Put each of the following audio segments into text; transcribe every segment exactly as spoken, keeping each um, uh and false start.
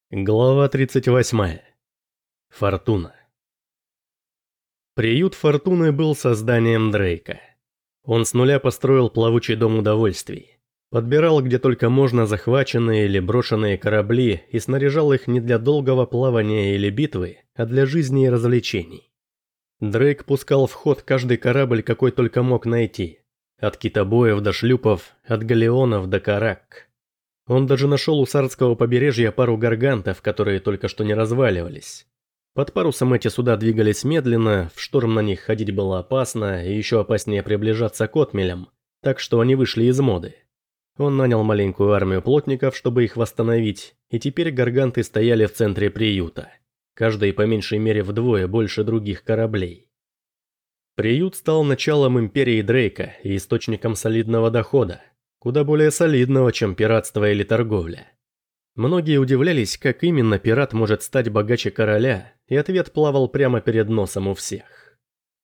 Глава тридцать восьмая. Фортуна. Приют Фортуны был созданием Дрейка. Он с нуля построил плавучий дом удовольствий. Подбирал где только можно захваченные или брошенные корабли и снаряжал их не для долгого плавания или битвы, а для жизни и развлечений. Дрейк пускал в ход каждый корабль, какой только мог найти. От китобоев до шлюпов, от галеонов до карак. Он даже нашел у Сардского побережья пару гаргантов, которые только что не разваливались. Под парусом эти суда двигались медленно, в шторм на них ходить было опасно, и еще опаснее приближаться к отмелям, так что они вышли из моды. Он нанял маленькую армию плотников, чтобы их восстановить, и теперь гарганты стояли в центре приюта. Каждый по меньшей мере вдвое больше других кораблей. Приют стал началом империи Дрейка и источником солидного дохода. Куда более солидного, чем пиратство или торговля. Многие удивлялись, как именно пират может стать богаче короля, и ответ плавал прямо перед носом у всех.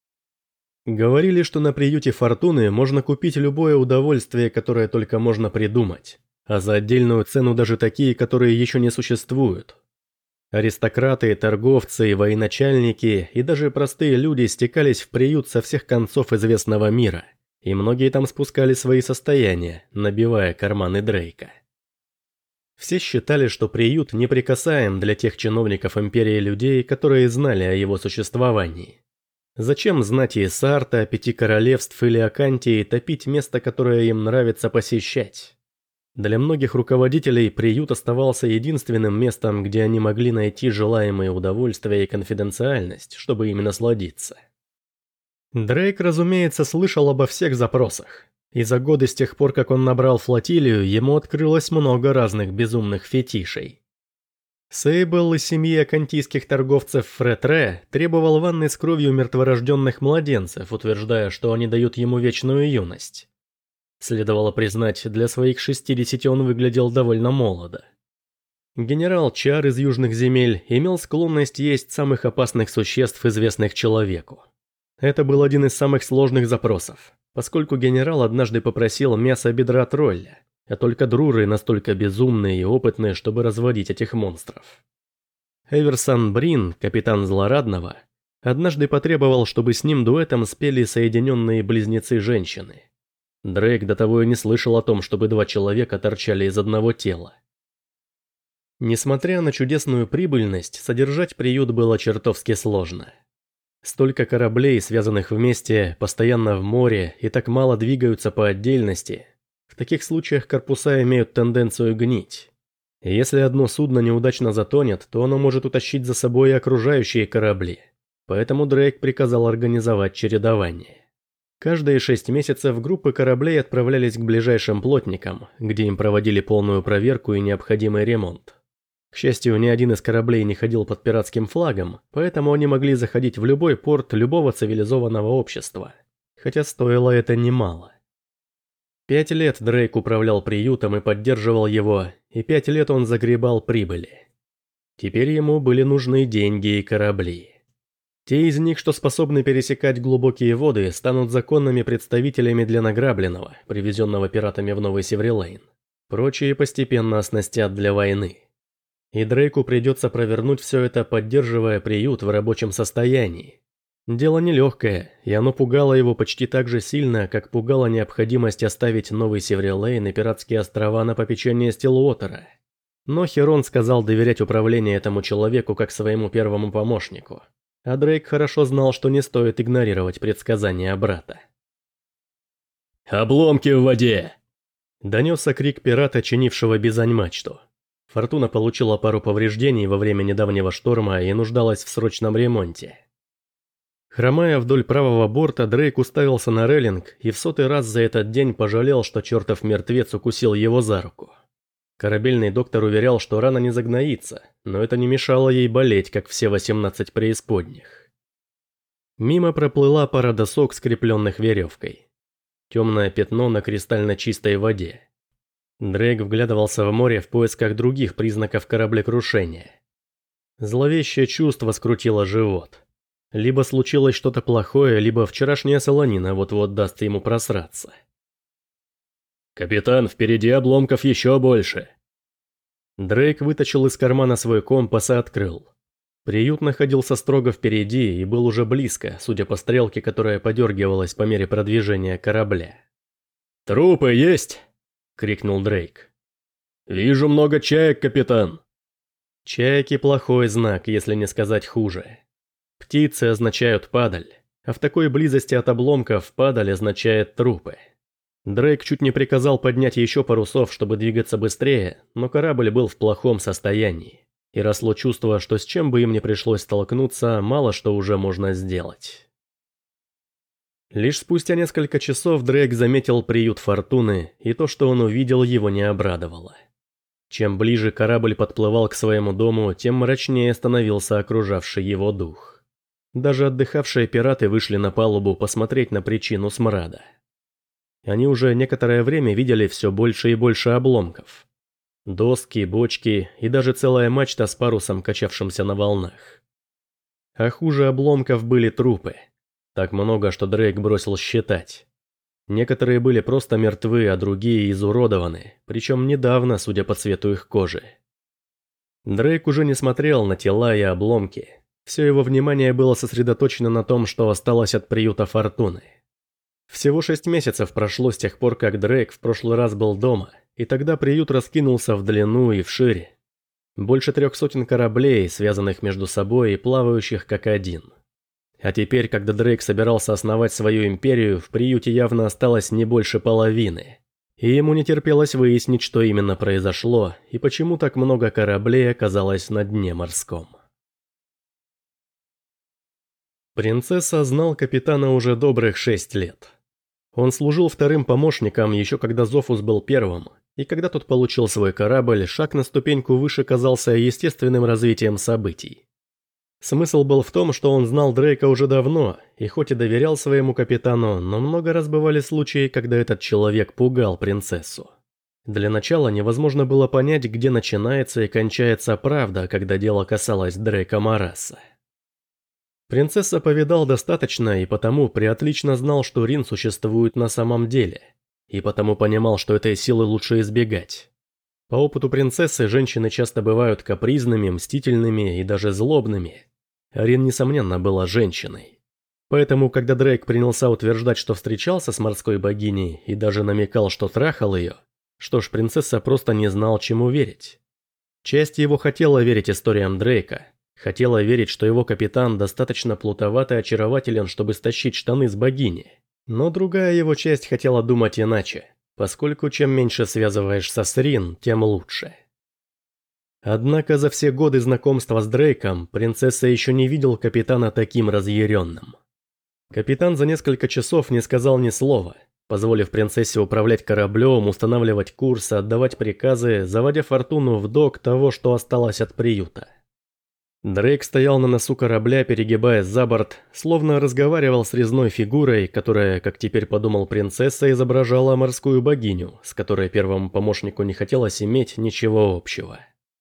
Говорили, что на приюте Фортуны можно купить любое удовольствие, которое только можно придумать, а за отдельную цену даже такие, которые еще не существуют. Аристократы, торговцы, военачальники и даже простые люди стекались в приют со всех концов известного мира. И многие там спускали свои состояния, набивая карманы Дрейка. Все считали, что приют неприкасаем для тех чиновников империи людей, которые знали о его существовании. Зачем знати Сарта, Пяти Королевств или Акантии топить место, которое им нравится посещать? Для многих руководителей приют оставался единственным местом, где они могли найти желаемые удовольствия и конфиденциальность, чтобы ими насладиться. Дрейк, разумеется, слышал обо всех запросах, и за годы с тех пор, как он набрал флотилию, ему открылось много разных безумных фетишей. Сейбл из семьи акантийских торговцев Фретре требовал ванны с кровью мертворожденных младенцев, утверждая, что они дают ему вечную юность. Следовало признать, для своих шестидесяти он выглядел довольно молодо. Генерал Чар из южных земель имел склонность есть самых опасных существ, известных человеку. Это был один из самых сложных запросов, поскольку генерал однажды попросил мясо бедра тролля, а только друры настолько безумные и опытные, чтобы разводить этих монстров. Эверсон Брин, капитан Злорадного, однажды потребовал, чтобы с ним дуэтом спели соединенные близнецы-женщины. Дрейк до того и не слышал о том, чтобы два человека торчали из одного тела. Несмотря на чудесную прибыльность, содержать приют было чертовски сложно. Столько кораблей, связанных вместе, постоянно в море и так мало двигаются по отдельности. В таких случаях корпуса имеют тенденцию гнить. И если одно судно неудачно затонет, то оно может утащить за собой и окружающие корабли. Поэтому Дрейк приказал организовать чередование. Каждые шесть месяцев группы кораблей отправлялись к ближайшим плотникам, где им проводили полную проверку и необходимый ремонт. К счастью, ни один из кораблей не ходил под пиратским флагом, поэтому они могли заходить в любой порт любого цивилизованного общества. Хотя стоило это немало. Пять лет Дрейк управлял приютом и поддерживал его, и пять лет он загребал прибыли. Теперь ему были нужны деньги и корабли. Те из них, что способны пересекать глубокие воды, станут законными представителями для награбленного, привезенного пиратами в Новый Севрилейн. Прочие постепенно оснастят для войны. И Дрейку придется провернуть все это, поддерживая приют в рабочем состоянии. Дело нелегкое, и оно пугало его почти так же сильно, как пугала необходимость оставить Новый Севрилейн и пиратские острова на попечение Стиллуотера. Но Херон сказал доверять управление этому человеку как своему первому помощнику. А Дрейк хорошо знал, что не стоит игнорировать предсказания брата. «Обломки в воде!» Донесся крик пирата, чинившего бизань-мачту. Фортуна получила пару повреждений во время недавнего шторма и нуждалась в срочном ремонте. Хромая вдоль правого борта, Дрейк уставился на рейлинг и в сотый раз за этот день пожалел, что чертов мертвец укусил его за руку. Корабельный доктор уверял, что рана не загноится, но это не мешало ей болеть, как все восемнадцать преисподних. Мимо проплыла пара досок, скрепленных веревкой. Темное пятно на кристально чистой воде. Дрейк вглядывался в море в поисках других признаков кораблекрушения. Зловещее чувство скрутило живот. Либо случилось что-то плохое, либо вчерашняя солонина вот-вот даст ему просраться. «Капитан, впереди обломков еще больше!» Дрейк вытащил из кармана свой компас и открыл. Приют находился строго впереди и был уже близко, судя по стрелке, которая подергивалась по мере продвижения корабля. «Трупы есть!» — крикнул Дрейк. «Вижу много чаек, капитан!» Чайки – плохой знак, если не сказать хуже. Птицы означают падаль, а в такой близости от обломков падаль означает трупы. Дрейк чуть не приказал поднять еще парусов, чтобы двигаться быстрее, но корабль был в плохом состоянии, и росло чувство, что с чем бы им ни пришлось столкнуться, мало что уже можно сделать. Лишь спустя несколько часов Дрейк заметил приют Фортуны, и то, что он увидел, его не обрадовало. Чем ближе корабль подплывал к своему дому, тем мрачнее становился окружавший его дух. Даже отдыхавшие пираты вышли на палубу посмотреть на причину смрада. Они уже некоторое время видели все больше и больше обломков. Доски, бочки и даже целая мачта с парусом, качавшимся на волнах. А хуже обломков были трупы. Так много, что Дрейк бросил считать. Некоторые были просто мертвы, а другие изуродованы, причем недавно, судя по цвету их кожи. Дрейк уже не смотрел на тела и обломки. Все его внимание было сосредоточено на том, что осталось от приюта Фортуны. Всего шесть месяцев прошло с тех пор, как Дрейк в прошлый раз был дома, и тогда приют раскинулся в длину и вширь. Больше трех сотен кораблей, связанных между собой и плавающих как один. А теперь, когда Дрейк собирался основать свою империю, в приюте явно осталось не больше половины. И ему не терпелось выяснить, что именно произошло, и почему так много кораблей оказалось на дне морском. Принцесса знал капитана уже добрых шесть лет. Он служил вторым помощником еще когда Зофус был первым, и когда тот получил свой корабль, шаг на ступеньку выше казался естественным развитием событий. Смысл был в том, что он знал Дрейка уже давно, и хоть и доверял своему капитану, но много раз бывали случаи, когда этот человек пугал принцессу. Для начала невозможно было понять, где начинается и кончается правда, когда дело касалось Дрейка Мараса. Принцесса повидал достаточно, и потому приотлично знал, что Рин существует на самом деле, и потому понимал, что этой силы лучше избегать. По опыту принцессы, женщины часто бывают капризными, мстительными и даже злобными. Рин, несомненно, была женщиной. Поэтому, когда Дрейк принялся утверждать, что встречался с морской богиней и даже намекал, что трахал ее, что ж, принцесса просто не знал, чему верить. Часть его хотела верить историям Дрейка, хотела верить, что его капитан достаточно плутоват и очарователен, чтобы стащить штаны с богини, но другая его часть хотела думать иначе, поскольку чем меньше связываешься с Рин, тем лучше. Однако за все годы знакомства с Дрейком принцесса еще не видел капитана таким разъяренным. Капитан за несколько часов не сказал ни слова, позволив принцессе управлять кораблем, устанавливать курс, отдавать приказы, заводя Фортуну в док того, что осталось от приюта. Дрейк стоял на носу корабля, перегибаясь за борт, словно разговаривал с резной фигурой, которая, как теперь подумал принцесса, изображала морскую богиню, с которой первому помощнику не хотелось иметь ничего общего.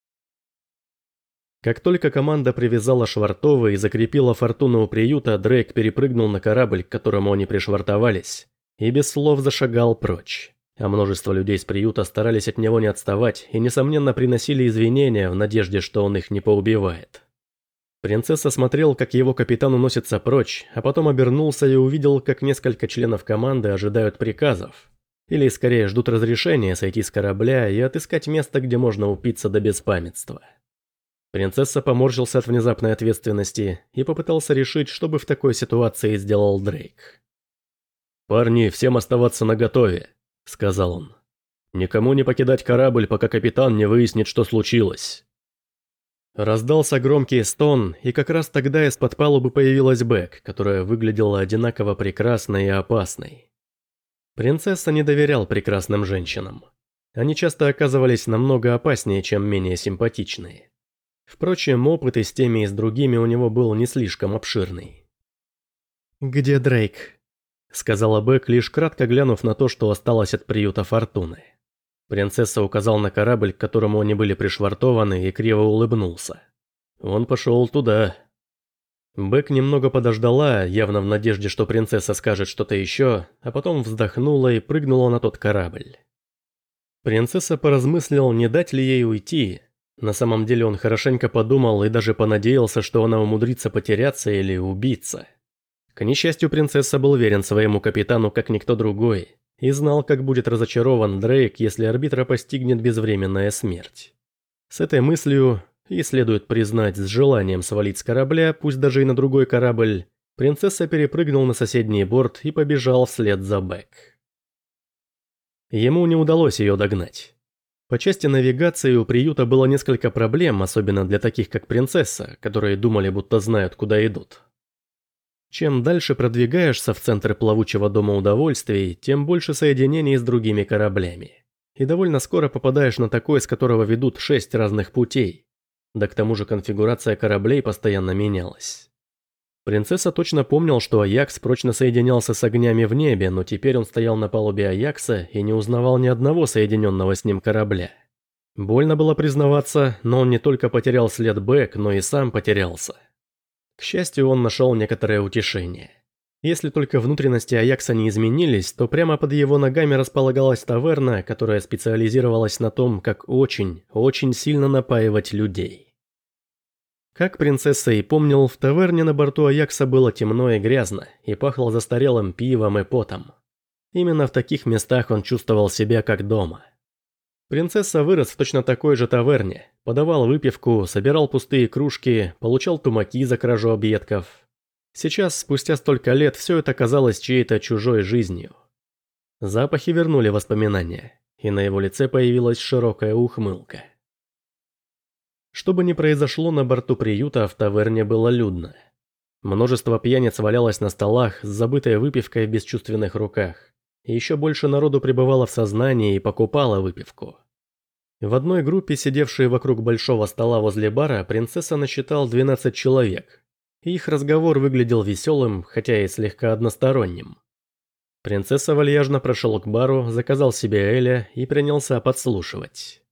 Как только команда привязала швартовы и закрепила Фортуну у приюта, Дрейк перепрыгнул на корабль, к которому они пришвартовались, и без слов зашагал прочь. А множество людей с приюта старались от него не отставать и, несомненно, приносили извинения в надежде, что он их не поубивает. Принцесса смотрел, как его капитан уносится прочь, а потом обернулся и увидел, как несколько членов команды ожидают приказов. Или, скорее, ждут разрешения сойти с корабля и отыскать место, где можно упиться до беспамятства. Принцесса поморщился от внезапной ответственности и попытался решить, что бы в такой ситуации сделал Дрейк. «Парни, всем оставаться наготове», — сказал он. «Никому не покидать корабль, пока капитан не выяснит, что случилось». Раздался громкий стон, и как раз тогда из-под палубы появилась Бек, которая выглядела одинаково прекрасной и опасной. Принцесса не доверял прекрасным женщинам. Они часто оказывались намного опаснее, чем менее симпатичные. Впрочем, опыт и с теми, и с другими у него был не слишком обширный. «Где Дрейк?» — сказала Бек, лишь кратко глянув на то, что осталось от приюта Фортуны. Принцесса указал на корабль, к которому они были пришвартованы, и криво улыбнулся. Он пошел туда. Бек немного подождала, явно в надежде, что принцесса скажет что-то еще, а потом вздохнула и прыгнула на тот корабль. Принцесса поразмыслила, не дать ли ей уйти, На самом деле он хорошенько подумал и даже понадеялся, что она умудрится потеряться или убиться. К несчастью, принцесса был верен своему капитану как никто другой, и знал, как будет разочарован Дрейк, если арбитра постигнет безвременная смерть. С этой мыслью, и следует признать, с желанием свалить с корабля, пусть даже и на другой корабль, принцесса перепрыгнул на соседний борт и побежал вслед за Бэк. Ему не удалось ее догнать. По части навигации у приюта было несколько проблем, особенно для таких как принцесса, которые думали, будто знают, куда идут. Чем дальше продвигаешься в центр плавучего дома удовольствий, тем больше соединений с другими кораблями. И довольно скоро попадаешь на такой, с которого ведут шесть разных путей. Да к тому же конфигурация кораблей постоянно менялась. Принцесса точно помнил, что Аякс прочно соединялся с огнями в небе, но теперь он стоял на палубе Аякса и не узнавал ни одного соединенного с ним корабля. Больно было признаваться, но он не только потерял след Бэк, но и сам потерялся. К счастью, он нашел некоторое утешение. Если только внутренности Аякса не изменились, то прямо под его ногами располагалась таверна, которая специализировалась на том, как очень, очень сильно напаивать людей. Как принцесса и помнил, в таверне на борту Аякса было темно и грязно, и пахло застарелым пивом и потом. Именно в таких местах он чувствовал себя как дома. Принцесса вырос в точно такой же таверне, подавал выпивку, собирал пустые кружки, получал тумаки за кражу объедков. Сейчас, спустя столько лет, все это казалось чьей-то чужой жизнью. Запахи вернули воспоминания, и на его лице появилась широкая ухмылка. Что бы ни произошло на борту приюта, в таверне было людно. Множество пьяниц валялось на столах с забытой выпивкой в бесчувственных руках. И еще больше народу пребывало в сознании и покупало выпивку. В одной группе, сидевшей вокруг большого стола возле бара, принцесса насчитал двенадцать человек. И их разговор выглядел веселым, хотя и слегка односторонним. Принцесса вальяжно прошел к бару, заказал себе Эля и принялся подслушивать.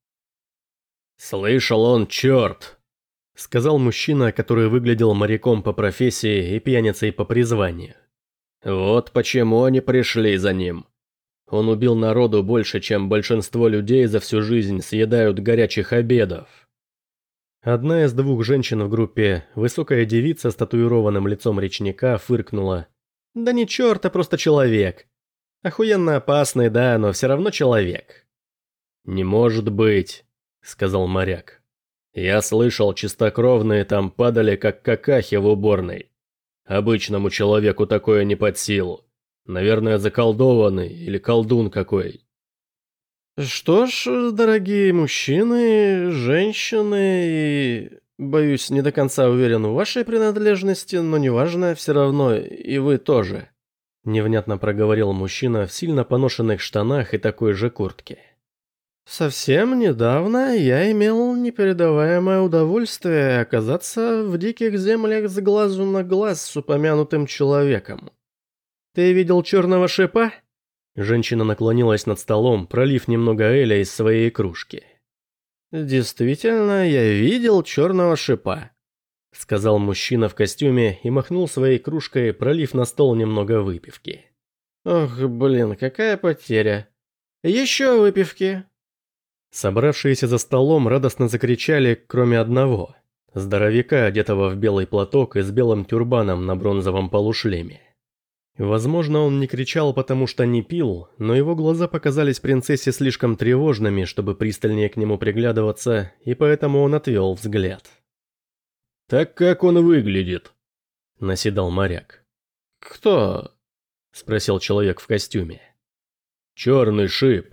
«Слышал он, черт!» — сказал мужчина, который выглядел моряком по профессии и пьяницей по призванию. «Вот почему они пришли за ним. Он убил народу больше, чем большинство людей за всю жизнь съедают горячих обедов». Одна из двух женщин в группе, высокая девица с татуированным лицом речника, фыркнула. «Да не черт, а просто человек. Охуенно опасный, да, но все равно человек». «Не может быть», — сказал моряк. «Я слышал, чистокровные там падали, как какахи в уборной. Обычному человеку такое не под силу. Наверное, заколдованный или колдун какой». «Что ж, дорогие мужчины, женщины и... Боюсь, не до конца уверен в вашей принадлежности, но неважно, все равно, и вы тоже», — невнятно проговорил мужчина в сильно поношенных штанах и такой же куртке. «Совсем недавно я имел непередаваемое удовольствие оказаться в диких землях с глазу на глаз с упомянутым человеком. Ты видел черного шипа?» Женщина наклонилась над столом, пролив немного эля из своей кружки. «Действительно, я видел черного шипа», — сказал мужчина в костюме и махнул своей кружкой, пролив на стол немного выпивки. «Ох, блин, какая потеря. Еще выпивки». Собравшиеся за столом радостно закричали, кроме одного – здоровяка, одетого в белый платок и с белым тюрбаном на бронзовом полушлеме. Возможно, он не кричал, потому что не пил, но его глаза показались принцессе слишком тревожными, чтобы пристальнее к нему приглядываться, и поэтому он отвел взгляд. «Так как он выглядит?» – наседал моряк. «Кто?» – спросил человек в костюме. «Черный шип».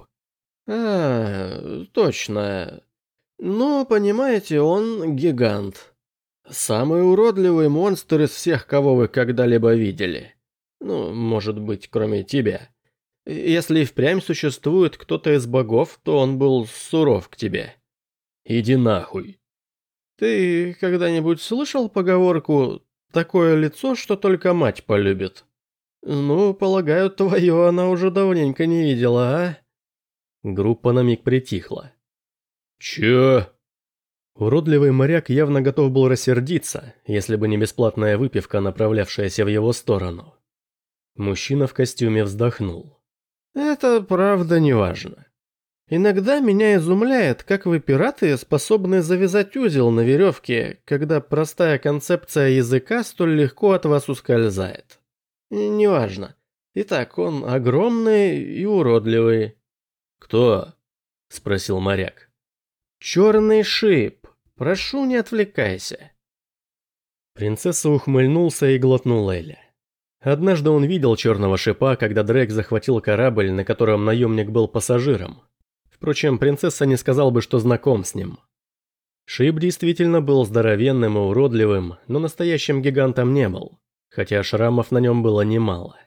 «А, точно. Ну, понимаете, он гигант. Самый уродливый монстр из всех, кого вы когда-либо видели. Ну, может быть, кроме тебя. Если и впрямь существует кто-то из богов, то он был суров к тебе. Иди нахуй». «Ты когда-нибудь слышал поговорку «такое лицо, что только мать полюбит»? Ну, полагаю, твое она уже давненько не видела, а?» Группа на миг притихла. «Чё?» Уродливый моряк явно готов был рассердиться, если бы не бесплатная выпивка, направлявшаяся в его сторону. Мужчина в костюме вздохнул. «Это правда не важно. Иногда меня изумляет, как вы, пираты, способны завязать узел на веревке, когда простая концепция языка столь легко от вас ускользает. Неважно. Итак, он огромный и уродливый. «Кто?» – спросил моряк. «Черный шип. Прошу, не отвлекайся». Принцесса ухмыльнулся и глотнул Эля. Однажды он видел черного шипа, когда Дрейк захватил корабль, на котором наемник был пассажиром. Впрочем, принцесса не сказал бы, что знаком с ним. Шип действительно был здоровенным и уродливым, но настоящим гигантом не был, хотя шрамов на нем было немало.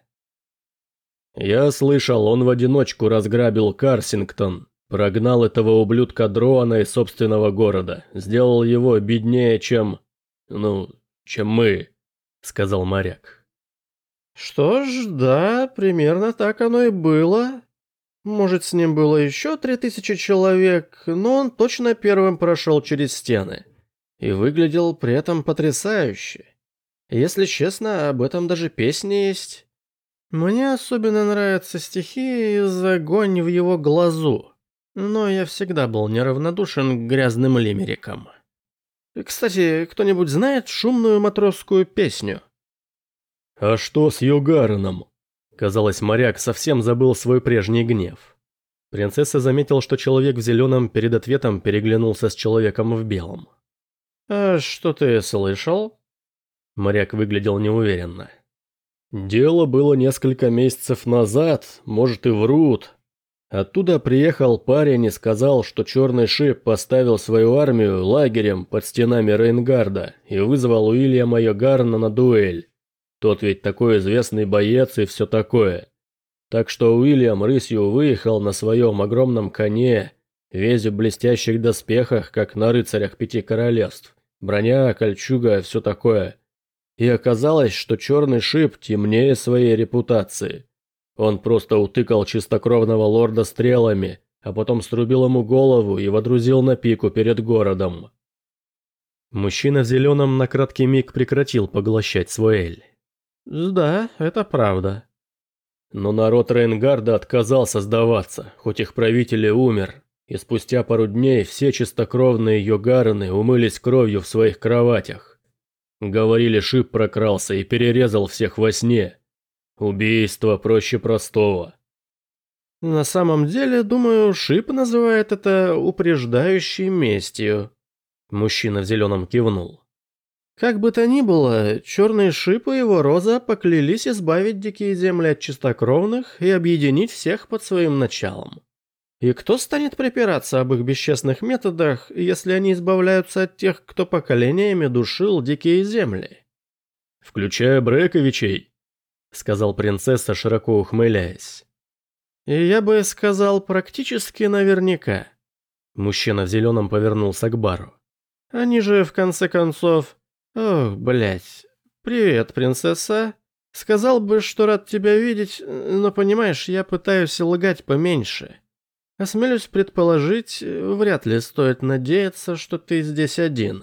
«Я слышал, он в одиночку разграбил Карсингтон, прогнал этого ублюдка Дроана из собственного города, сделал его беднее, чем... ну, чем мы», — сказал моряк. Что ж, да, примерно так оно и было. Может, с ним было еще три тысячи человек, но он точно первым прошел через стены. И выглядел при этом потрясающе. Если честно, об этом даже песни есть. Мне особенно нравятся стихи из-за огонь в его глазу. Но я всегда был неравнодушен к грязным лимерикам. Кстати, кто-нибудь знает шумную матросскую песню? «А что с Йогараном?» Казалось, моряк совсем забыл свой прежний гнев. Принцесса заметил, что человек в зеленом перед ответом переглянулся с человеком в белом. «А что ты слышал?» Моряк выглядел неуверенно. «Дело было несколько месяцев назад, может и врут. Оттуда приехал парень и сказал, что Черный Шип поставил свою армию лагерем под стенами Рейнгарда и вызвал Уильяма Йогарна на дуэль. Тот ведь такой известный боец и все такое. Так что Уильям рысью выехал на своем огромном коне, весь в блестящих доспехах, как на рыцарях пяти королевств. Броня, кольчуга, все такое. И оказалось, что Черный Шип темнее своей репутации. Он просто утыкал чистокровного лорда стрелами, а потом срубил ему голову и водрузил на пику перед городом. Мужчина в зеленом на краткий миг прекратил поглощать свой эль. Да, это правда. Но народ Рейнгарда отказался сдаваться, хоть их правитель и умер, и спустя пару дней все чистокровные Йогараны умылись кровью в своих кроватях. Говорили, Шип прокрался и перерезал всех во сне. Убийство проще простого. На самом деле, думаю, Шип называет это упреждающей местью. Мужчина в зеленом кивнул. Как бы то ни было, Черный Шип и его Роза поклялись избавить дикие земли от чистокровных и объединить всех под своим началом. И кто станет припираться об их бесчестных методах, если они избавляются от тех, кто поколениями душил дикие земли? «Включая Брековичей», — сказал принцесса, широко ухмыляясь. И я бы сказал практически наверняка. Мужчина в зеленом повернулся к бару. Они же, в конце концов... Ох, блять. Привет, принцесса. Сказал бы, что рад тебя видеть, но понимаешь, я пытаюсь лгать поменьше. Осмелюсь предположить, вряд ли стоит надеяться, что ты здесь один.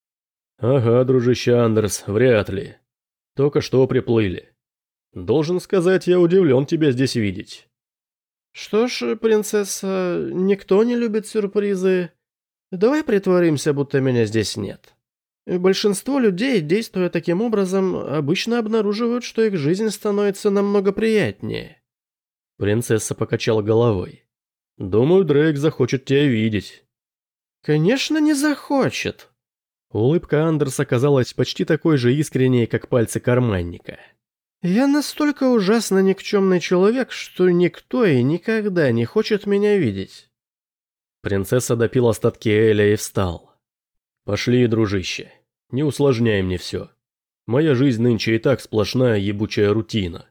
Ага, дружище Андерс, вряд ли. Только что приплыли. Должен сказать, я удивлен тебя здесь видеть. Что ж, принцесса, никто не любит сюрпризы. Давай притворимся, будто меня здесь нет. Большинство людей, действуя таким образом, обычно обнаруживают, что их жизнь становится намного приятнее. Принцесса покачала головой. Думаю, Дрейк захочет тебя видеть. Конечно, не захочет. Улыбка Андерса казалась почти такой же искренней, как пальцы карманника. Я настолько ужасно никчемный человек, что никто и никогда не хочет меня видеть. Принцесса допила остатки эля и встал. Пошли, дружище. Не усложняй мне все. Моя жизнь нынче и так сплошная ебучая рутина.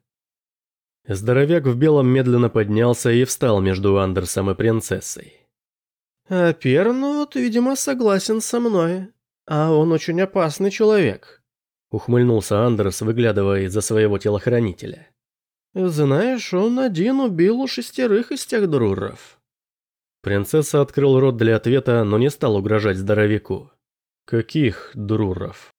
Здоровяк в белом медленно поднялся и встал между Андерсом и принцессой. А Пернут, видимо, согласен со мной. А он очень опасный человек. Ухмыльнулся Андерс, выглядывая из-за своего телохранителя. Знаешь, он один убил у шестерых из тех друров. Принцесса открыл рот для ответа, но не стал угрожать здоровяку. Каких друров?